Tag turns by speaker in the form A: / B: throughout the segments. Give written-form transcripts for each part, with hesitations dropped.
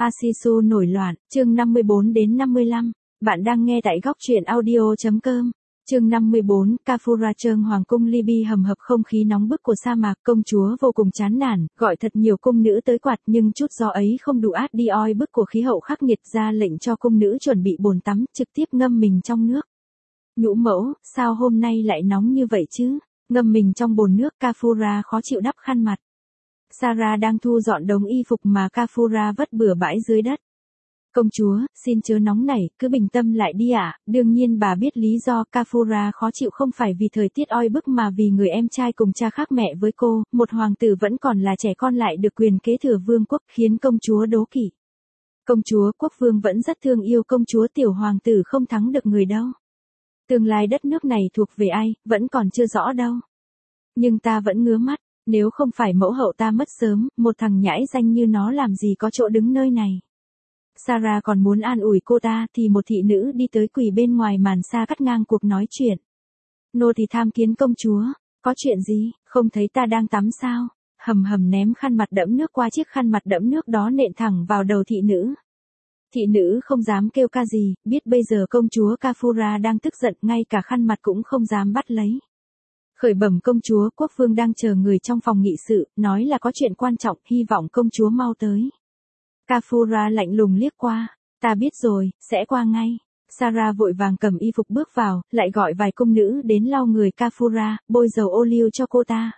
A: Asisu nổi loạn, chương 54 đến 55. Bạn đang nghe tại góc truyện audio.com. Chương 54, Kafura trương hoàng cung Libya hầm hập không khí nóng bức của sa mạc, công chúa vô cùng chán nản, gọi thật nhiều cung nữ tới quạt nhưng chút gió ấy không đủ át đi oi bức của khí hậu khắc nghiệt, ra lệnh cho cung nữ chuẩn bị bồn tắm, trực tiếp ngâm mình trong nước. Nhũ mẫu, sao hôm nay lại nóng như vậy chứ? Ngâm mình trong bồn nước, Kafura khó chịu đắp khăn mặt. Sarah đang thu dọn đống y phục mà Kafura vất bừa bãi dưới đất. Công chúa, xin chớ nóng nảy, cứ bình tâm lại đi ạ. Đương nhiên bà biết lý do Kafura khó chịu không phải vì thời tiết oi bức mà vì người em trai cùng cha khác mẹ với cô, một hoàng tử vẫn còn là trẻ con lại được quyền kế thừa vương quốc khiến công chúa đố kỵ. Công chúa quốc vương vẫn rất thương yêu công chúa, tiểu hoàng tử không thắng được người đâu. Tương lai đất nước này thuộc về ai, vẫn còn chưa rõ đâu. Nhưng ta vẫn ngứa mắt. Nếu không phải mẫu hậu ta mất sớm, một thằng nhãi danh như nó làm gì có chỗ đứng nơi này. Sarah còn muốn an ủi cô ta thì một thị nữ đi tới quỳ bên ngoài màn xa cắt ngang cuộc nói chuyện. Nô thì tham kiến công chúa, có chuyện gì, không thấy ta đang tắm sao? Hầm hầm ném khăn mặt đẫm nước qua chiếc khăn mặt đẫm nước đó nện thẳng vào đầu thị nữ. Thị nữ không dám kêu ca gì, biết bây giờ công chúa Kafura đang tức giận, ngay cả khăn mặt cũng không dám bắt lấy. Khởi bẩm công chúa, quốc vương đang chờ người trong phòng nghị sự, nói là có chuyện quan trọng, hy vọng công chúa mau tới. Kafura lạnh lùng liếc qua, ta biết rồi, sẽ qua ngay. Sarah vội vàng cầm y phục bước vào, lại gọi vài cung nữ đến lau người Kafura, bôi dầu ô liu cho cô ta.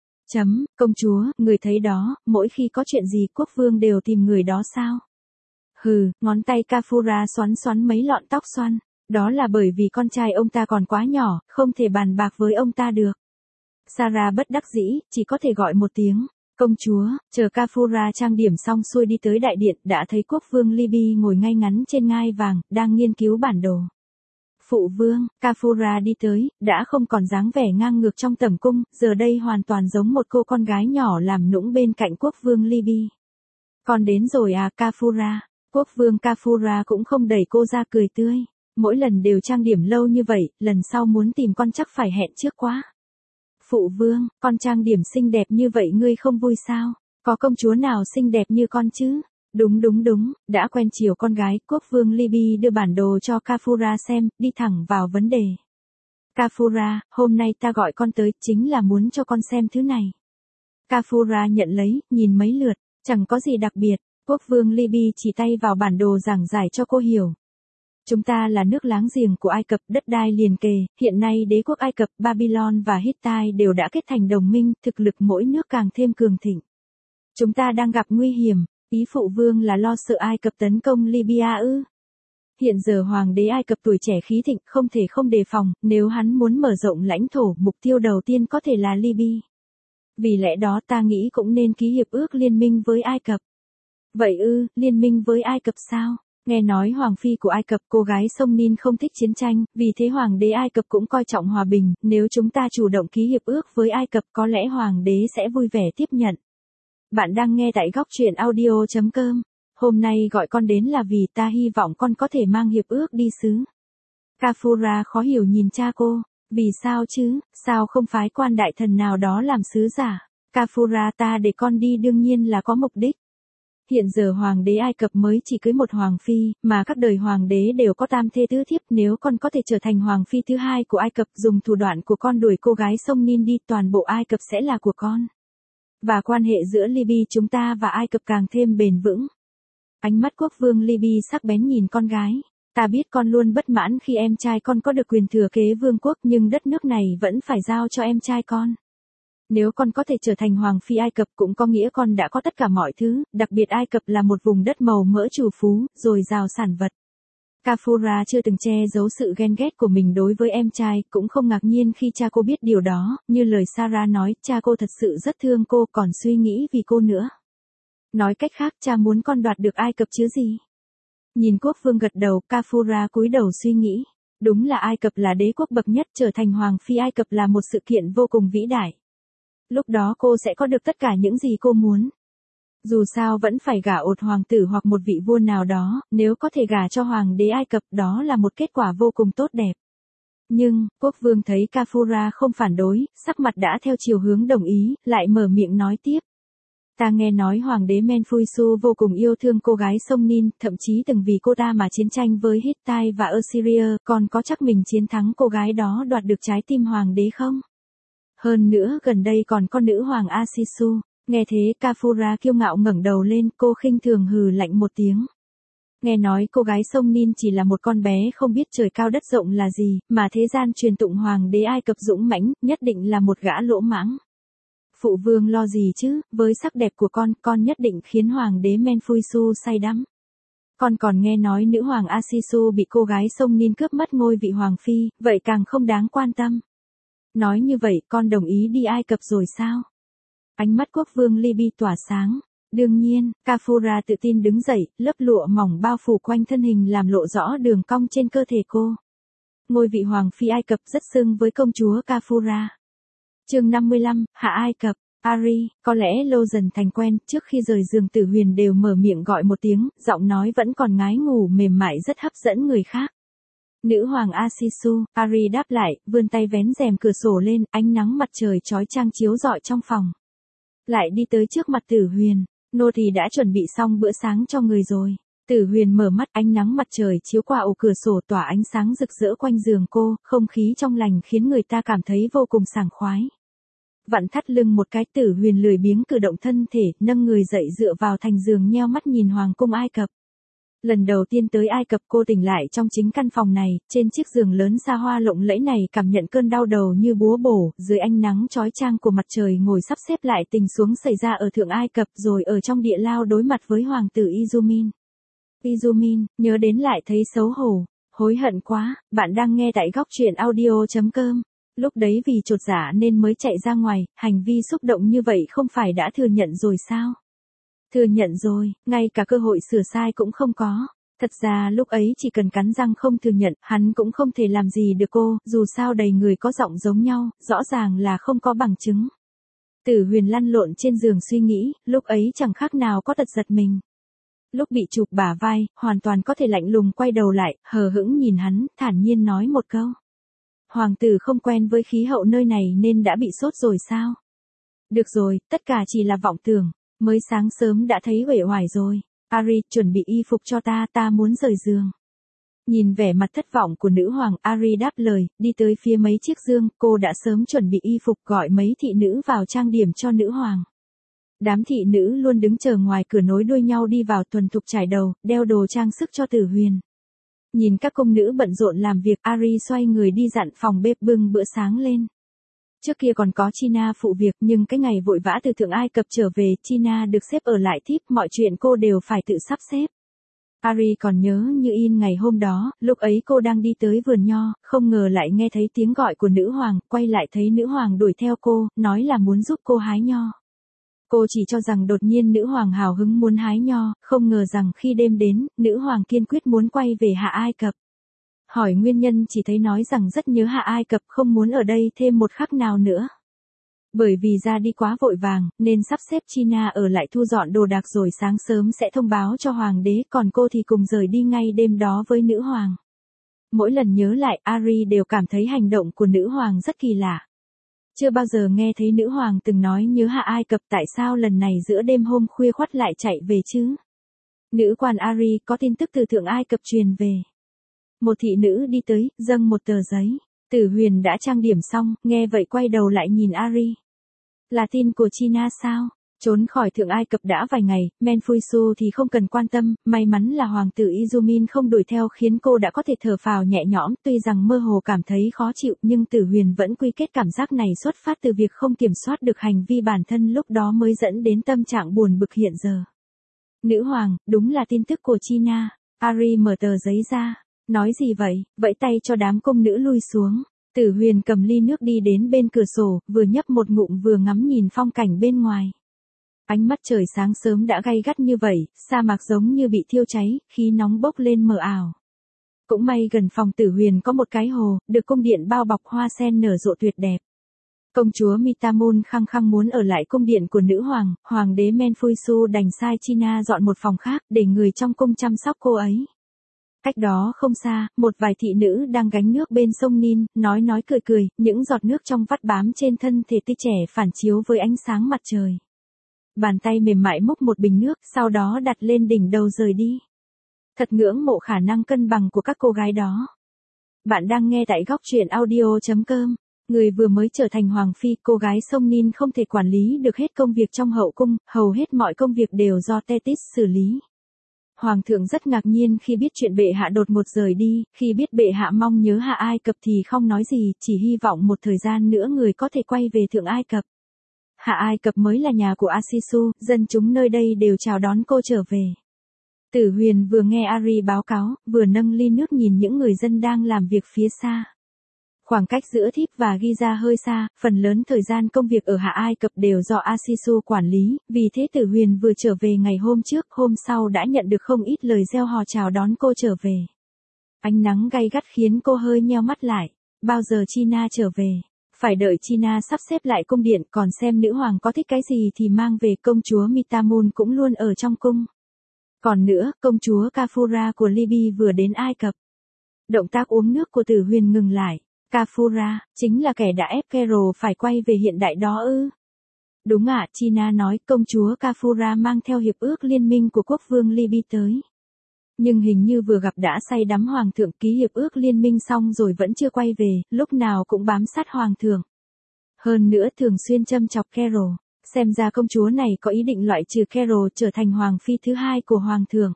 A: Công chúa, người thấy đó, mỗi khi có chuyện gì quốc vương đều tìm người đó sao? Hừ, ngón tay Kafura xoắn xoắn mấy lọn tóc xoăn. Đó là bởi vì con trai ông ta còn quá nhỏ, không thể bàn bạc với ông ta được. Sarah bất đắc dĩ, chỉ có thể gọi một tiếng. Công chúa, chờ Kafura trang điểm xong xuôi đi tới đại điện, đã thấy quốc vương Libya ngồi ngay ngắn trên ngai vàng, đang nghiên cứu bản đồ. Phụ vương, Kafura đi tới, đã không còn dáng vẻ ngang ngược trong tẩm cung, giờ đây hoàn toàn giống một cô con gái nhỏ làm nũng bên cạnh quốc vương Libya. Con đến rồi à Kafura? Quốc vương Kafura cũng không đẩy cô ra, cười tươi. Mỗi lần đều trang điểm lâu như vậy, lần sau muốn tìm con chắc phải hẹn trước quá. Phụ vương, con trang điểm xinh đẹp như vậy ngươi không vui sao? Có công chúa nào xinh đẹp như con chứ? Đúng, đã quen chiều con gái, quốc vương Libya đưa bản đồ cho Kafura xem, đi thẳng vào vấn đề. Kafura, hôm nay ta gọi con tới, chính là muốn cho con xem thứ này. Kafura nhận lấy, nhìn mấy lượt, chẳng có gì đặc biệt, quốc vương Libya chỉ tay vào bản đồ giảng giải cho cô hiểu. Chúng ta là nước láng giềng của Ai Cập, đất đai liền kề, hiện nay đế quốc Ai Cập, Babylon và Hittite đều đã kết thành đồng minh, thực lực mỗi nước càng thêm cường thịnh. Chúng ta đang gặp nguy hiểm, ý phụ vương là lo sợ Ai Cập tấn công Libya ư? Hiện giờ hoàng đế Ai Cập tuổi trẻ khí thịnh, không thể không đề phòng, nếu hắn muốn mở rộng lãnh thổ, mục tiêu đầu tiên có thể là Libya. Vì lẽ đó ta nghĩ cũng nên ký hiệp ước liên minh với Ai Cập. Vậy ư, liên minh với Ai Cập sao? Nghe nói hoàng phi của Ai Cập, cô gái sông Nin không thích chiến tranh, vì thế hoàng đế Ai Cập cũng coi trọng hòa bình, nếu chúng ta chủ động ký hiệp ước với Ai Cập có lẽ hoàng đế sẽ vui vẻ tiếp nhận. Bạn đang nghe tại góc truyện audio.com. Hôm nay gọi con đến là vì ta hy vọng con có thể mang hiệp ước đi sứ. Kafura khó hiểu nhìn cha cô, vì sao chứ, sao không phái quan đại thần nào đó làm sứ giả? Kafura, ta để con đi đương nhiên là có mục đích. Hiện giờ hoàng đế Ai Cập mới chỉ cưới một hoàng phi, mà các đời hoàng đế đều có tam thê tứ thiếp, nếu con có thể trở thành hoàng phi thứ hai của Ai Cập, dùng thủ đoạn của con đuổi cô gái sông Nin đi, toàn bộ Ai Cập sẽ là của con. Và quan hệ giữa Libya chúng ta và Ai Cập càng thêm bền vững. Ánh mắt quốc vương Libya sắc bén nhìn con gái. Ta biết con luôn bất mãn khi em trai con có được quyền thừa kế vương quốc, nhưng đất nước này vẫn phải giao cho em trai con. Nếu con có thể trở thành hoàng phi Ai Cập cũng có nghĩa con đã có tất cả mọi thứ, đặc biệt Ai Cập là một vùng đất màu mỡ trù phú, dồi dào sản vật. Kafura chưa từng che giấu sự ghen ghét của mình đối với em trai, cũng không ngạc nhiên khi cha cô biết điều đó, như lời Sarah nói, cha cô thật sự rất thương cô, còn suy nghĩ vì cô nữa. Nói cách khác, cha muốn con đoạt được Ai Cập chứ gì? Nhìn quốc vương gật đầu, Kafura cúi đầu suy nghĩ. Đúng là Ai Cập là đế quốc bậc nhất, trở thành hoàng phi Ai Cập là một sự kiện vô cùng vĩ đại. Lúc đó cô sẽ có được tất cả những gì cô muốn. Dù sao vẫn phải gả ột hoàng tử hoặc một vị vua nào đó, nếu có thể gả cho hoàng đế Ai Cập đó là một kết quả vô cùng tốt đẹp. Nhưng, quốc vương thấy Kafura không phản đối, sắc mặt đã theo chiều hướng đồng ý, lại mở miệng nói tiếp. Ta nghe nói hoàng đế Menfuisu vô cùng yêu thương cô gái sông Nin, thậm chí từng vì cô ta mà chiến tranh với Hittite và Assyria, còn có chắc mình chiến thắng cô gái đó đoạt được trái tim hoàng đế không? Hơn nữa gần đây còn có nữ hoàng Asisu. Nghe thế Kafura kiêu ngạo ngẩng đầu lên, cô khinh thường hừ lạnh một tiếng. Nghe nói cô gái sông Nin chỉ là một con bé không biết trời cao đất rộng là gì, mà thế gian truyền tụng hoàng đế Ai Cập dũng mãnh, nhất định là một gã lỗ mãng. Phụ vương lo gì chứ, với sắc đẹp của con nhất định khiến hoàng đế Menfuisu say đắm. Con còn nghe nói nữ hoàng Asisu bị cô gái sông Nin cướp mất ngôi vị hoàng phi, vậy càng không đáng quan tâm. Nói như vậy con đồng ý đi Ai Cập rồi sao? Ánh mắt quốc vương Libya tỏa sáng. Đương nhiên, Kafura tự tin đứng dậy, lớp lụa mỏng bao phủ quanh thân hình làm lộ rõ đường cong trên cơ thể cô. Ngôi vị hoàng phi Ai Cập rất xứng với công chúa Kafura. Chương 55, Hạ Ai Cập. Ari, có lẽ lâu dần thành quen, trước khi rời giường Tử Huyền đều mở miệng gọi một tiếng, giọng nói vẫn còn ngái ngủ mềm mại rất hấp dẫn người khác. Nữ hoàng Asisu, Ari đáp lại, vươn tay vén rèm cửa sổ lên, ánh nắng mặt trời chói chang chiếu rọi trong phòng. Lại đi tới trước mặt Tử Huyền, nô tỳ đã chuẩn bị xong bữa sáng cho người rồi. Tử Huyền mở mắt, ánh nắng mặt trời chiếu qua ổ cửa sổ tỏa ánh sáng rực rỡ quanh giường cô, không khí trong lành khiến người ta cảm thấy vô cùng sảng khoái. Vặn thắt lưng một cái, Tử Huyền lười biếng cử động thân thể, nâng người dậy dựa vào thành giường nheo mắt nhìn hoàng cung Ai Cập. Lần đầu tiên tới Ai Cập cô tỉnh lại trong chính căn phòng này, trên chiếc giường lớn xa hoa lộng lẫy này cảm nhận cơn đau đầu như búa bổ, dưới ánh nắng chói chang của mặt trời ngồi sắp xếp lại tình huống xảy ra ở Thượng Ai Cập rồi ở trong địa lao đối mặt với hoàng tử Izumin. Izumin, nhớ đến lại thấy xấu hổ, hối hận quá, bạn đang nghe tại góc truyện audio.com. Lúc đấy vì chột dạ nên mới chạy ra ngoài, hành vi xúc động như vậy không phải đã thừa nhận rồi sao? Thừa nhận rồi, ngay cả cơ hội sửa sai cũng không có. Thật ra lúc ấy chỉ cần cắn răng không thừa nhận, hắn cũng không thể làm gì được cô, dù sao đầy người có giọng giống nhau, rõ ràng là không có bằng chứng. Tử Huyền lăn lộn trên giường suy nghĩ, lúc ấy chẳng khác nào có tật giật mình. Lúc bị chụp bả vai, hoàn toàn có thể lạnh lùng quay đầu lại, hờ hững nhìn hắn, thản nhiên nói một câu. Hoàng tử không quen với khí hậu nơi này nên đã bị sốt rồi sao? Được rồi, tất cả chỉ là vọng tưởng. Mới sáng sớm đã thấy uể oải rồi. Ari, chuẩn bị y phục cho ta muốn rời giường. Nhìn vẻ mặt thất vọng của nữ hoàng, Ari đáp lời, đi tới phía mấy chiếc giường, cô đã sớm chuẩn bị y phục gọi mấy thị nữ vào trang điểm cho nữ hoàng. Đám thị nữ luôn đứng chờ ngoài cửa nối đuôi nhau đi vào thuần thục trải đầu, đeo đồ trang sức cho Tử Huyền. Nhìn các công nữ bận rộn làm việc, Ari xoay người đi dặn phòng bếp bưng bữa sáng lên. Trước kia còn có China phụ việc nhưng cái ngày vội vã từ Thượng Ai Cập trở về, China được xếp ở lại thiếp, mọi chuyện cô đều phải tự sắp xếp. Ari còn nhớ như in ngày hôm đó, lúc ấy cô đang đi tới vườn nho, không ngờ lại nghe thấy tiếng gọi của nữ hoàng, quay lại thấy nữ hoàng đuổi theo cô, nói là muốn giúp cô hái nho. Cô chỉ cho rằng đột nhiên nữ hoàng hào hứng muốn hái nho, không ngờ rằng khi đêm đến, nữ hoàng kiên quyết muốn quay về Hạ Ai Cập. Hỏi nguyên nhân chỉ thấy nói rằng rất nhớ Hạ Ai Cập, không muốn ở đây thêm một khắc nào nữa. Bởi vì ra đi quá vội vàng, nên sắp xếp China ở lại thu dọn đồ đạc rồi sáng sớm sẽ thông báo cho hoàng đế, còn cô thì cùng rời đi ngay đêm đó với nữ hoàng. Mỗi lần nhớ lại, Ari đều cảm thấy hành động của nữ hoàng rất kỳ lạ. Chưa bao giờ nghe thấy nữ hoàng từng nói nhớ Hạ Ai Cập, tại sao lần này giữa đêm hôm khuya khoắt lại chạy về chứ? Nữ quan Ari, có tin tức từ Thượng Ai Cập truyền về. Một thị nữ đi tới, dâng một tờ giấy. Tử Huyền đã trang điểm xong, nghe vậy quay đầu lại nhìn Ari. Là tin của China sao? Trốn khỏi Thượng Ai Cập đã vài ngày, Menfuisu thì không cần quan tâm, may mắn là hoàng tử Izumin không đuổi theo khiến cô đã có thể thở phào nhẹ nhõm, tuy rằng mơ hồ cảm thấy khó chịu nhưng Tử Huyền vẫn quy kết cảm giác này xuất phát từ việc không kiểm soát được hành vi bản thân lúc đó mới dẫn đến tâm trạng buồn bực hiện giờ. Nữ hoàng, đúng là tin tức của China. Ari mở tờ giấy ra. Nói gì vậy, vẫy tay cho đám công nữ lui xuống. Tử Huyền cầm ly nước đi đến bên cửa sổ, vừa nhấp một ngụm vừa ngắm nhìn phong cảnh bên ngoài. Ánh mắt trời sáng sớm đã gay gắt như vậy, sa mạc giống như bị thiêu cháy, khí nóng bốc lên mờ ảo. Cũng may gần phòng Tử Huyền có một cái hồ, được cung điện bao bọc hoa sen nở rộ tuyệt đẹp. Công chúa Mitamun khăng khăng muốn ở lại cung điện của nữ hoàng, hoàng đế Menfuisu đành sai China dọn một phòng khác để người trong cung chăm sóc cô ấy. Cách đó không xa, một vài thị nữ đang gánh nước bên sông Nin, nói cười cười, những giọt nước trong vắt bám trên thân thể tia trẻ phản chiếu với ánh sáng mặt trời. Bàn tay mềm mại múc một bình nước, sau đó đặt lên đỉnh đầu rời đi. Thật ngưỡng mộ khả năng cân bằng của các cô gái đó. Bạn đang nghe tại góc truyện audio.com. Người vừa mới trở thành hoàng phi, cô gái Song Nin không thể quản lý được hết công việc trong hậu cung, hầu hết mọi công việc đều do Tethys xử lý. Hoàng thượng rất ngạc nhiên khi biết chuyện bệ hạ đột ngột rời đi, khi biết bệ hạ mong nhớ Hạ Ai Cập thì không nói gì, chỉ hy vọng một thời gian nữa người có thể quay về Thượng Ai Cập. Hạ Ai Cập mới là nhà của Asisu, dân chúng nơi đây đều chào đón cô trở về. Tử Huyền vừa nghe Ari báo cáo, vừa nâng ly nước nhìn những người dân đang làm việc phía xa. Khoảng cách giữa Thiếp và Giza hơi xa, phần lớn thời gian công việc ở Hạ Ai Cập đều do Asisu quản lý, vì thế Tử Huyền vừa trở về ngày hôm trước, hôm sau đã nhận được không ít lời reo hò chào đón cô trở về. Ánh nắng gay gắt khiến cô hơi nheo mắt lại. Bao giờ China trở về? Phải đợi China sắp xếp lại cung điện, còn xem nữ hoàng có thích cái gì thì mang về. Công chúa Mitamun cũng luôn ở trong cung. Còn nữa, công chúa Kafura của Libya vừa đến Ai Cập. Động tác uống nước của Tử Huyền ngừng lại. Kafura, chính là kẻ đã ép Carol phải quay về hiện đại đó ư? Đúng ạ, China nói công chúa Kafura mang theo hiệp ước liên minh của quốc vương Libya tới. Nhưng hình như vừa gặp đã say đắm hoàng thượng, ký hiệp ước liên minh xong rồi vẫn chưa quay về, lúc nào cũng bám sát hoàng thượng. Hơn nữa thường xuyên châm chọc Carol, xem ra công chúa này có ý định loại trừ Carol trở thành hoàng phi thứ hai của hoàng thượng.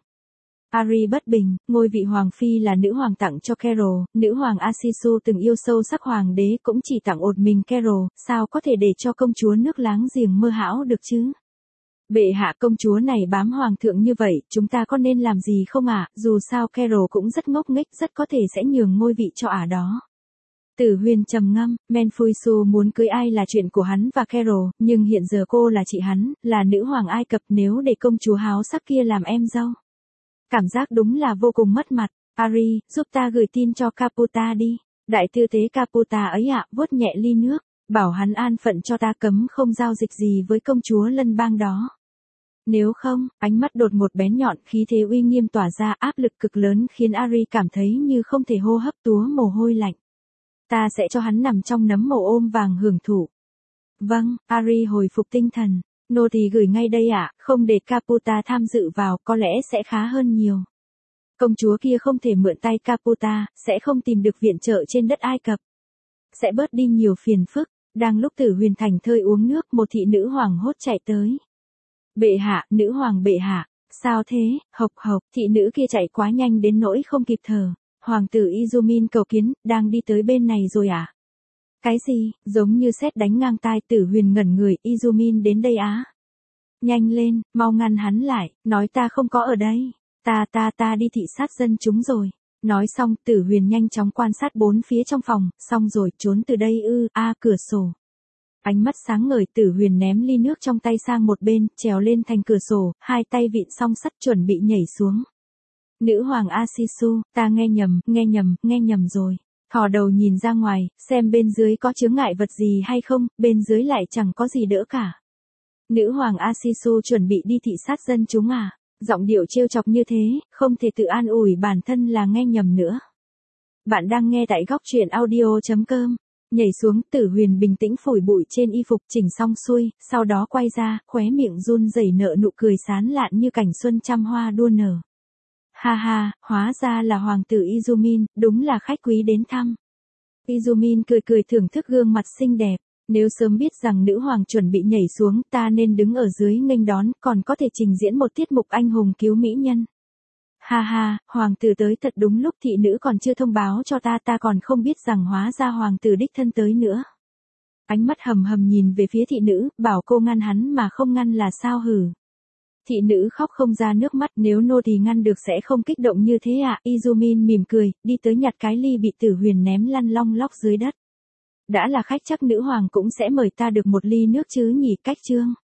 A: Ari bất bình, ngôi vị hoàng phi là nữ hoàng tặng cho Carol, nữ hoàng Asisu từng yêu sâu sắc hoàng đế cũng chỉ tặng một mình Carol, sao có thể để cho công chúa nước láng giềng mơ hão được chứ? Bệ hạ, công chúa này bám hoàng thượng như vậy, chúng ta có nên làm gì không ạ? Dù sao Carol cũng rất ngốc nghếch, rất có thể sẽ nhường ngôi vị cho ả đó. Tử Huyền trầm ngâm, Menfuisu muốn cưới ai là chuyện của hắn và Carol, nhưng hiện giờ cô là chị hắn, là nữ hoàng Ai Cập, nếu để công chúa háo sắc kia làm em dâu. Cảm giác đúng là vô cùng mất mặt. Ari, giúp ta gửi tin cho Caputa đi. Đại tư tế Caputa ấy ạ, vuốt nhẹ ly nước, bảo hắn an phận cho ta, cấm không giao dịch gì với công chúa lân bang đó. Nếu không, ánh mắt đột ngột bén nhọn, khí thế uy nghiêm tỏa ra, áp lực cực lớn khiến Ari cảm thấy như không thể hô hấp, túa mồ hôi lạnh. Ta sẽ cho hắn nằm trong nấm mồ ôm vàng hưởng thụ. Vâng, Ari hồi phục tinh thần. Nô tỳ gửi ngay đây ạ, không để Caputa tham dự vào, có lẽ sẽ khá hơn nhiều. Công chúa kia không thể mượn tay Caputa, sẽ không tìm được viện trợ trên đất Ai Cập. Sẽ bớt đi nhiều phiền phức. Đang lúc Tử Huyền thành thơi uống nước, một thị nữ hoàng hốt chạy tới. Bệ hạ, nữ hoàng bệ hạ, sao thế? Hộc hộc, thị nữ kia chạy quá nhanh đến nỗi không kịp thở. Hoàng tử Izumin cầu kiến, đang đi tới bên này rồi à? Cái gì? Giống như sét đánh ngang tai. Tử Huyền ngẩn người. Izumin đến đây á? Nhanh lên, mau ngăn hắn lại, nói ta không có ở đây. Ta đi thị sát dân chúng rồi. Nói xong, Tử Huyền nhanh chóng quan sát bốn phía trong phòng, xong rồi, trốn từ đây ư? Cửa sổ. Ánh mắt sáng ngời, Tử Huyền ném ly nước trong tay sang một bên, trèo lên thành cửa sổ, hai tay vịn song sắt chuẩn bị nhảy xuống. Nữ hoàng Asisu, ta nghe nhầm rồi. Thò đầu nhìn ra ngoài, xem bên dưới có chướng ngại vật gì hay không, bên dưới lại chẳng có gì đỡ cả. Nữ hoàng Asisu chuẩn bị đi thị sát dân chúng à? Giọng điệu trêu chọc như thế, không thể tự an ủi bản thân là nghe nhầm nữa. Bạn đang nghe tại góc truyện audio.com. Nhảy xuống, Tử Huyền bình tĩnh phủi bụi trên y phục, chỉnh xong xuôi, sau đó quay ra, khóe miệng run rẩy nở nụ cười sán lạn như cảnh xuân trăm hoa đua nở. Ha ha, hóa ra là hoàng tử Izumin, đúng là khách quý đến thăm. Izumin cười thưởng thức gương mặt xinh đẹp. Nếu sớm biết rằng nữ hoàng chuẩn bị nhảy xuống, ta nên đứng ở dưới nghênh đón, còn có thể trình diễn một tiết mục anh hùng cứu mỹ nhân. Ha ha, hoàng tử tới thật đúng lúc, thị nữ còn chưa thông báo cho ta còn không biết rằng hóa ra hoàng tử đích thân tới nữa. Ánh mắt hầm hầm nhìn về phía thị nữ, bảo cô ngăn hắn mà không ngăn là sao hử. Thị nữ khóc không ra nước mắt, nếu nô tỳ ngăn được sẽ không kích động như thế ạ. Izumin mỉm cười, đi tới nhặt cái ly bị Tử Huyền ném lăn long lóc dưới đất. Đã là khách chắc nữ hoàng cũng sẽ mời ta được một ly nước chứ nhỉ. Cách chương.